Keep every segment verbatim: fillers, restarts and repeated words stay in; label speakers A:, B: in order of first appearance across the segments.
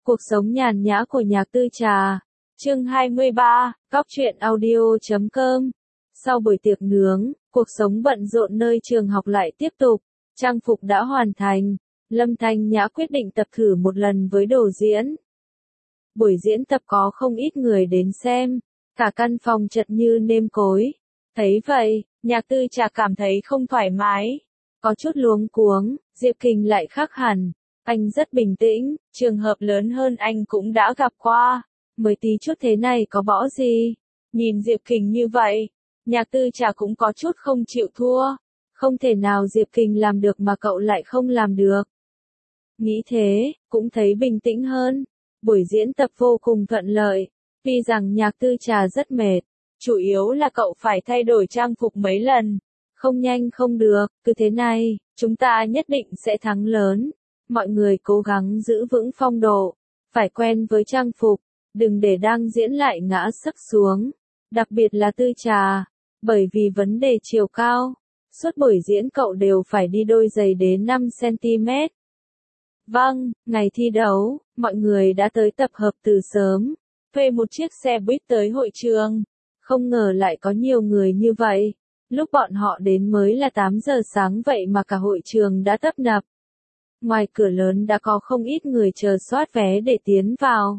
A: Cuộc sống nhàn nhã của Nhạc Tư Trà. Chương hai mươi ba, Cóc truyện audio chấm com. Sau buổi tiệc nướng, cuộc sống bận rộn nơi trường học lại tiếp tục. Trang phục đã hoàn thành. Lâm Thanh Nhã quyết định tập thử một lần với đồ diễn. Buổi diễn tập có không ít người đến xem. Cả căn phòng chật như nêm cối. Thấy vậy, Nhạc Tư Trà cảm thấy không thoải mái. Có chút luống cuống, Diệp Kình lại khác hẳn. Anh rất bình tĩnh, trường hợp lớn hơn anh cũng đã gặp qua. Mới tí chút thế này có bỏ gì. Nhìn Diệp Kình như vậy, Nhạc Tư Trà cũng có chút không chịu thua. Không thể nào Diệp Kình làm được mà cậu lại không làm được. Nghĩ thế, cũng thấy bình tĩnh hơn. Buổi diễn tập vô cùng thuận lợi. Tuy rằng Nhạc Tư Trà rất mệt, chủ yếu là cậu phải thay đổi trang phục mấy lần. Không nhanh không được, cứ thế này, chúng ta nhất định sẽ thắng lớn. Mọi người cố gắng giữ vững phong độ, phải quen với trang phục, đừng để đang diễn lại ngã sấp xuống, đặc biệt là Tư Trà, bởi vì vấn đề chiều cao, suốt buổi diễn cậu đều phải đi đôi giày đến năm xăng-ti-mét. Vâng, ngày thi đấu, mọi người đã tới tập hợp từ sớm, thuê một chiếc xe buýt tới hội trường, không ngờ lại có nhiều người như vậy, lúc bọn họ đến mới là tám giờ sáng vậy mà cả hội trường đã tấp nập. Ngoài cửa lớn đã có không ít người chờ soát vé để tiến vào.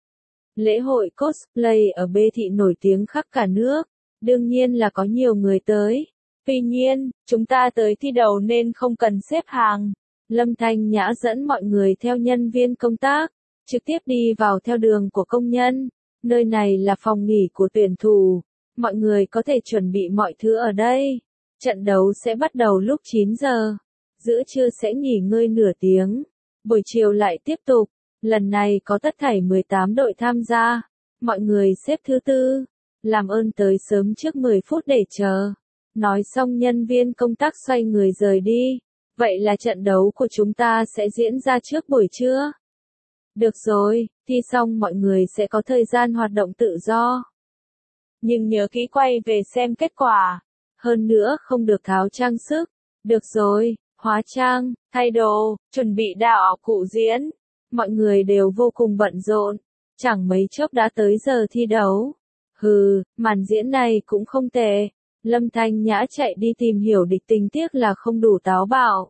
A: Lễ hội cosplay ở B thị nổi tiếng khắp cả nước, đương nhiên là có nhiều người tới. Tuy nhiên, chúng ta tới thi đấu nên không cần xếp hàng. Lâm Thanh Nhã dẫn mọi người theo nhân viên công tác, trực tiếp đi vào theo đường của công nhân. Nơi này là phòng nghỉ của tuyển thủ, mọi người có thể chuẩn bị mọi thứ ở đây. Trận đấu sẽ bắt đầu lúc chín giờ. Giữa trưa sẽ nghỉ ngơi nửa tiếng, buổi chiều lại tiếp tục, lần này có tất thảy mười tám đội tham gia, mọi người xếp thứ tư, làm ơn tới sớm trước mười phút để chờ. Nói xong nhân viên công tác xoay người rời đi, vậy là trận đấu của chúng ta sẽ diễn ra trước buổi trưa. Được rồi, thi xong mọi người sẽ có thời gian hoạt động tự do. Nhưng nhớ kỹ quay về xem kết quả, hơn nữa không được tháo trang sức, được rồi. Hóa trang, thay đồ, chuẩn bị đạo cụ diễn. Mọi người đều vô cùng bận rộn. Chẳng mấy chốc đã tới giờ thi đấu. Hừ, màn diễn này cũng không tệ. Lâm Thanh Nhã chạy đi tìm hiểu địch, tình tiếc là không đủ táo bạo.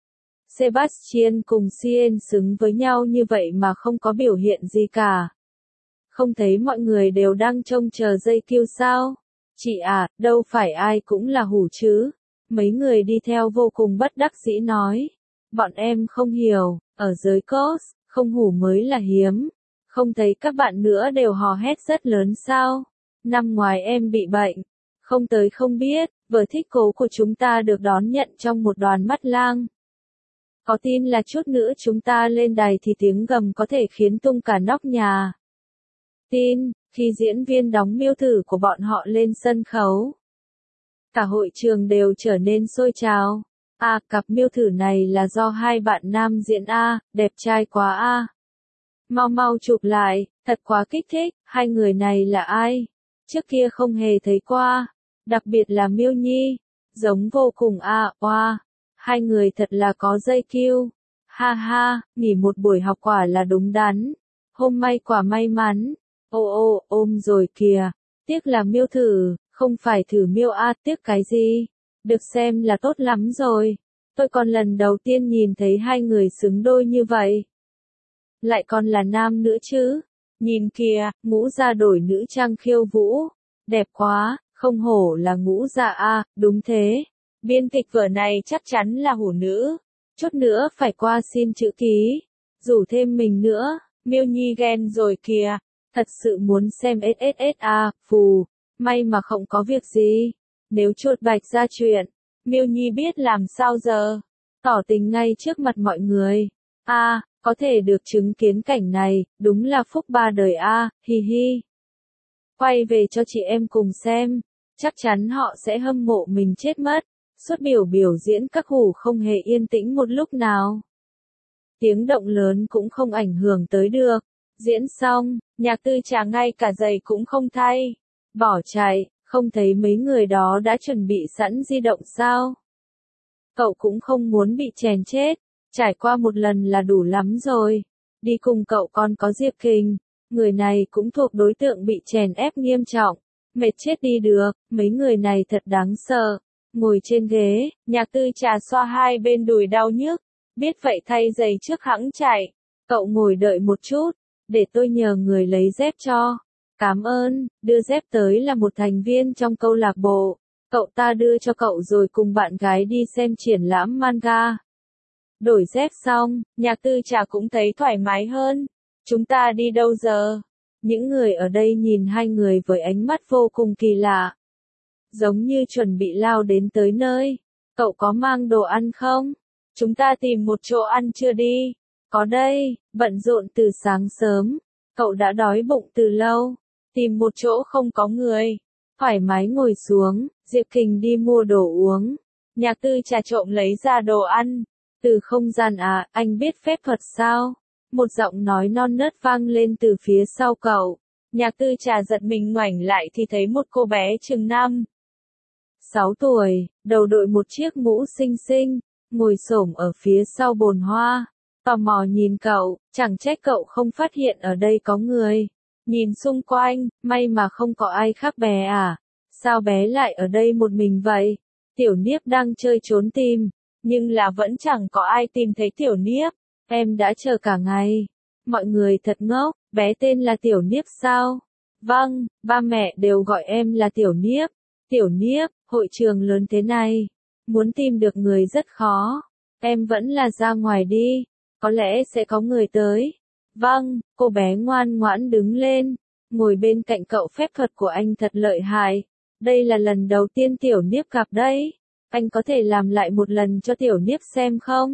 A: Sebastian cùng Sien xứng với nhau như vậy mà không có biểu hiện gì cả. Không thấy mọi người đều đang trông chờ dây kiêu sao? Chị à, đâu phải ai cũng là hủ chứ. Mấy người đi theo vô cùng bất đắc dĩ nói. Bọn em không hiểu, ở giới cos, không hủ mới là hiếm. Không thấy các bạn nữa đều hò hét rất lớn sao? Năm ngoài em bị bệnh. Không tới không biết, vở thích cố của chúng ta được đón nhận trong một đoàn mắt lang. Có tin là chút nữa chúng ta lên đài thì tiếng gầm có thể khiến tung cả nóc nhà. Tin, khi diễn viên đóng miêu thử của bọn họ lên sân khấu. Cả hội trường đều trở nên sôi trào. À, cặp miêu thử này là do hai bạn nam diễn A, đẹp trai quá A. Mau mau chụp lại, thật quá kích thích, hai người này là ai? Trước kia không hề thấy qua, đặc biệt là Miêu Nhi, giống vô cùng A, oa. Hai người thật là có dây kiêu. Ha ha, nghỉ một buổi học quả là đúng đắn. Hôm may quả may mắn. Ô ô, ôm rồi kìa. Tiếc là miêu thử. Không phải thử miêu a, tiếc cái gì? Được xem là tốt lắm rồi. Tôi còn lần đầu tiên nhìn thấy hai người xứng đôi như vậy. Lại còn là nam nữa chứ. Nhìn kìa, Ngũ Gia đổi nữ trang khiêu vũ. Đẹp quá, không hổ là Ngũ Gia a, đúng thế. Biên kịch vở này chắc chắn là hủ nữ. Chút nữa phải qua xin chữ ký. Rủ thêm mình nữa, Miêu Nhi ghen rồi kìa. Thật sự muốn xem ét ét ét a, phù. May mà không có việc gì. Nếu chuột bạch ra chuyện, Miêu Nhi biết làm sao giờ. Tỏ tình ngay trước mặt mọi người. A, à, có thể được chứng kiến cảnh này, đúng là phúc ba đời a, à, hi hi. Quay về cho chị em cùng xem. Chắc chắn họ sẽ hâm mộ mình chết mất. Suốt biểu biểu diễn các hủ không hề yên tĩnh một lúc nào. Tiếng động lớn cũng không ảnh hưởng tới được. Diễn xong, Nhạc Tư Trà ngay cả giày cũng không thay. Bỏ chạy, không thấy mấy người đó đã chuẩn bị sẵn di động sao? Cậu cũng không muốn bị chèn chết, trải qua một lần là đủ lắm rồi. Đi cùng cậu còn có Diệp Kình, người này cũng thuộc đối tượng bị chèn ép nghiêm trọng, mệt chết đi được, mấy người này thật đáng sợ. Ngồi trên ghế, Nhạc Tư Trà xoa hai bên đùi đau nhức, biết vậy thay giày trước hẵng chạy. Cậu ngồi đợi một chút, để tôi nhờ người lấy dép cho. Cảm ơn, đưa dép tới là một thành viên trong câu lạc bộ. Cậu ta đưa cho cậu rồi cùng bạn gái đi xem triển lãm manga. Đổi dép xong, Nhạc Tư Trà cũng thấy thoải mái hơn. Chúng ta đi đâu giờ? Những người ở đây nhìn hai người với ánh mắt vô cùng kỳ lạ. Giống như chuẩn bị lao đến tới nơi. Cậu có mang đồ ăn không? Chúng ta tìm một chỗ ăn chưa đi? Có đây, bận rộn từ sáng sớm. Cậu đã đói bụng từ lâu. Tìm một chỗ không có người. Thoải mái ngồi xuống, Diệp Kình đi mua đồ uống. Nhạc Tư Trà trộm lấy ra đồ ăn. Từ không gian à, anh biết phép thuật sao? Một giọng nói non nớt vang lên từ phía sau cậu. Nhạc Tư Trà giật mình ngoảnh lại thì thấy một cô bé chừng năm, sáu tuổi, đầu đội một chiếc mũ xinh xinh, ngồi xổm ở phía sau bồn hoa. Tò mò nhìn cậu, chẳng trách cậu không phát hiện ở đây có người. Nhìn xung quanh, may mà không có ai khác bé à. Sao bé lại ở đây một mình vậy? Tiểu Niếp đang chơi trốn tìm, nhưng là vẫn chẳng có ai tìm thấy Tiểu Niếp. Em đã chờ cả ngày. Mọi người thật ngốc, bé tên là Tiểu Niếp sao? Vâng, ba mẹ đều gọi em là Tiểu Niếp. Tiểu Niếp, hội trường lớn thế này, muốn tìm được người rất khó. Em vẫn là ra ngoài đi, có lẽ sẽ có người tới. Vâng, cô bé ngoan ngoãn đứng lên, ngồi bên cạnh cậu. Phép thuật của anh thật lợi hại. Đây là lần đầu tiên Tiểu Niếp gặp đấy. Anh có thể làm lại một lần cho Tiểu Niếp xem không?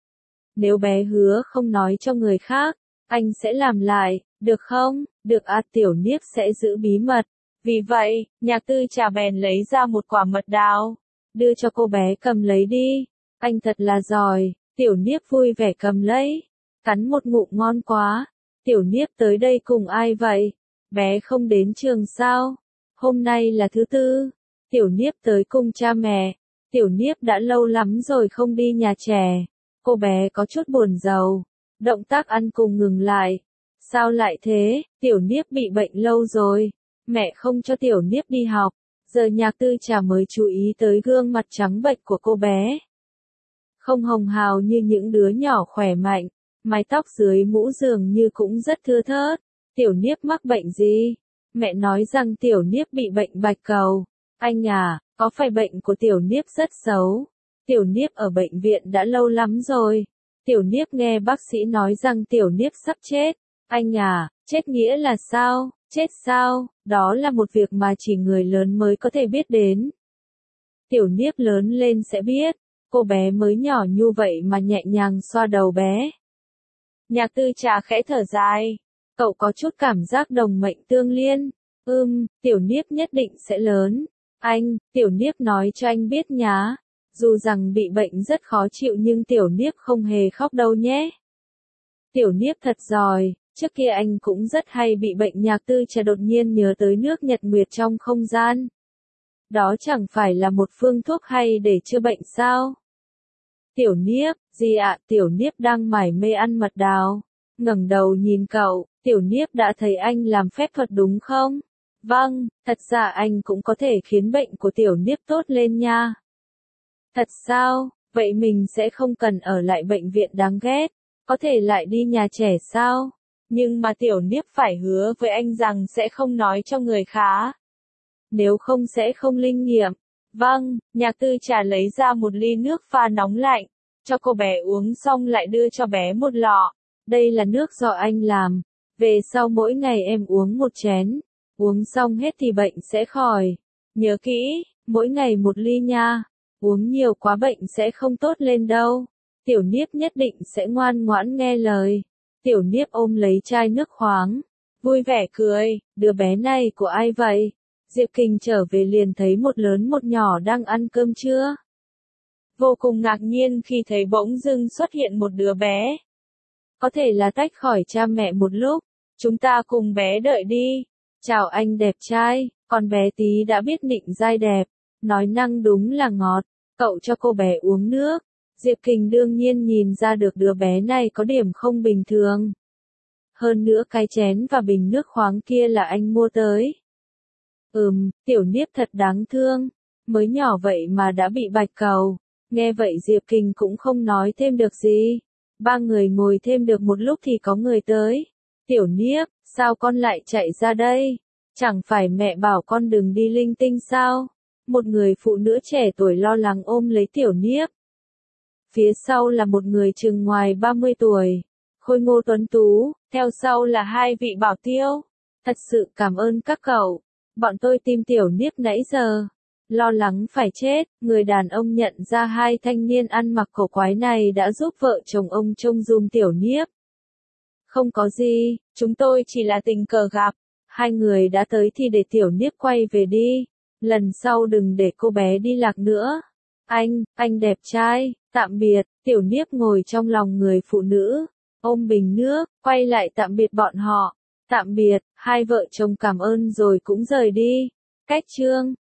A: Nếu bé hứa không nói cho người khác, anh sẽ làm lại, được không? Được à, Tiểu Niếp sẽ giữ bí mật. Vì vậy, Nhạc Tư Trà bèn lấy ra một quả mật đào, đưa cho cô bé cầm lấy đi. Anh thật là giỏi. Tiểu Niếp vui vẻ cầm lấy, cắn một ngụm ngon quá. Tiểu Niếp tới đây cùng ai vậy? Bé không đến trường sao? Hôm nay là thứ tư. Tiểu Niếp tới cùng cha mẹ. Tiểu Niếp đã lâu lắm rồi không đi nhà trẻ. Cô bé có chút buồn rầu. Động tác ăn cùng ngừng lại. Sao lại thế? Tiểu Niếp bị bệnh lâu rồi. Mẹ không cho Tiểu Niếp đi học. Giờ Nhạc Tư Trà mới chú ý tới gương mặt trắng bệch của cô bé. Không hồng hào như những đứa nhỏ khỏe mạnh. Mái tóc dưới mũ dường như cũng rất thưa thớt. Tiểu Niếp mắc bệnh gì? Mẹ nói rằng Tiểu Niếp bị bệnh bạch cầu. Anh à, có phải bệnh của Tiểu Niếp rất xấu? Tiểu Niếp ở bệnh viện đã lâu lắm rồi. Tiểu Niếp nghe bác sĩ nói rằng Tiểu Niếp sắp chết. Anh à, chết nghĩa là sao? Chết sao? Đó là một việc mà chỉ người lớn mới có thể biết đến. Tiểu Niếp lớn lên sẽ biết. Cô bé mới nhỏ như vậy mà nhẹ nhàng xoa đầu bé. Nhạc Tư Trà khẽ thở dài. Cậu có chút cảm giác đồng mệnh tương liên. Ừm, Tiểu Niếp nhất định sẽ lớn. Anh, Tiểu Niếp nói cho anh biết nhá. Dù rằng bị bệnh rất khó chịu nhưng Tiểu Niếp không hề khóc đâu nhé. Tiểu Niếp thật giỏi. Trước kia anh cũng rất hay bị bệnh. Nhạc Tư Trà đột nhiên nhớ tới nước nhật nguyệt trong không gian. Đó chẳng phải là một phương thuốc hay để chữa bệnh sao? Tiểu Niếp, gì ạ? Tiểu Niếp đang mải mê ăn mật đào. Ngẩng đầu nhìn cậu, Tiểu Niếp đã thấy anh làm phép thuật đúng không? Vâng, thật ra anh cũng có thể khiến bệnh của Tiểu Niếp tốt lên nha. Thật sao? Vậy mình sẽ không cần ở lại bệnh viện đáng ghét. Có thể lại đi nhà trẻ sao? Nhưng mà Tiểu Niếp phải hứa với anh rằng sẽ không nói cho người khác. Nếu không sẽ không linh nghiệm. Vâng, Nhạc Tư Trà lấy ra một ly nước pha nóng lạnh, cho cô bé uống xong lại đưa cho bé một lọ. Đây là nước do anh làm. Về sau mỗi ngày em uống một chén. Uống xong hết thì bệnh sẽ khỏi. Nhớ kỹ, mỗi ngày một ly nha. Uống nhiều quá bệnh sẽ không tốt lên đâu. Tiểu Niếp nhất định sẽ ngoan ngoãn nghe lời. Tiểu Niếp ôm lấy chai nước khoáng, vui vẻ cười. Đứa bé này của ai vậy? Diệp Kình trở về liền thấy một lớn một nhỏ đang ăn cơm trưa. Vô cùng ngạc nhiên khi thấy bỗng dưng xuất hiện một đứa bé. Có thể là tách khỏi cha mẹ một lúc. Chúng ta cùng bé đợi đi. Chào anh đẹp trai. Con bé tí đã biết nịnh giai đẹp. Nói năng đúng là ngọt. Cậu cho cô bé uống nước. Diệp Kình đương nhiên nhìn ra được đứa bé này có điểm không bình thường. Hơn nữa cái chén và bình nước khoáng kia là anh mua tới. Ừm, Tiểu Niếp thật đáng thương, mới nhỏ vậy mà đã bị bạch cầu. Nghe vậy Diệp Kình cũng không nói thêm được gì. Ba người ngồi thêm được một lúc thì có người tới. Tiểu Niếp, sao con lại chạy ra đây? Chẳng phải mẹ bảo con đừng đi linh tinh sao? Một người phụ nữ trẻ tuổi lo lắng ôm lấy Tiểu Niếp. Phía sau là một người chừng ngoài ba mươi tuổi, khôi ngô tuấn tú, theo sau là hai vị bảo tiêu. Thật sự cảm ơn các cậu, bọn tôi tìm Tiểu Niếp nãy giờ. Lo lắng phải chết, người đàn ông nhận ra hai thanh niên ăn mặc cổ quái này đã giúp vợ chồng ông trông giùm Tiểu Niếp. Không có gì, chúng tôi chỉ là tình cờ gặp. Hai người đã tới thì để Tiểu Niếp quay về đi. Lần sau đừng để cô bé đi lạc nữa. Anh, anh đẹp trai, tạm biệt. Tiểu Niếp ngồi trong lòng người phụ nữ, ôm bình nước, quay lại tạm biệt bọn họ. Tạm biệt, hai vợ chồng cảm ơn rồi cũng rời đi. Cách chương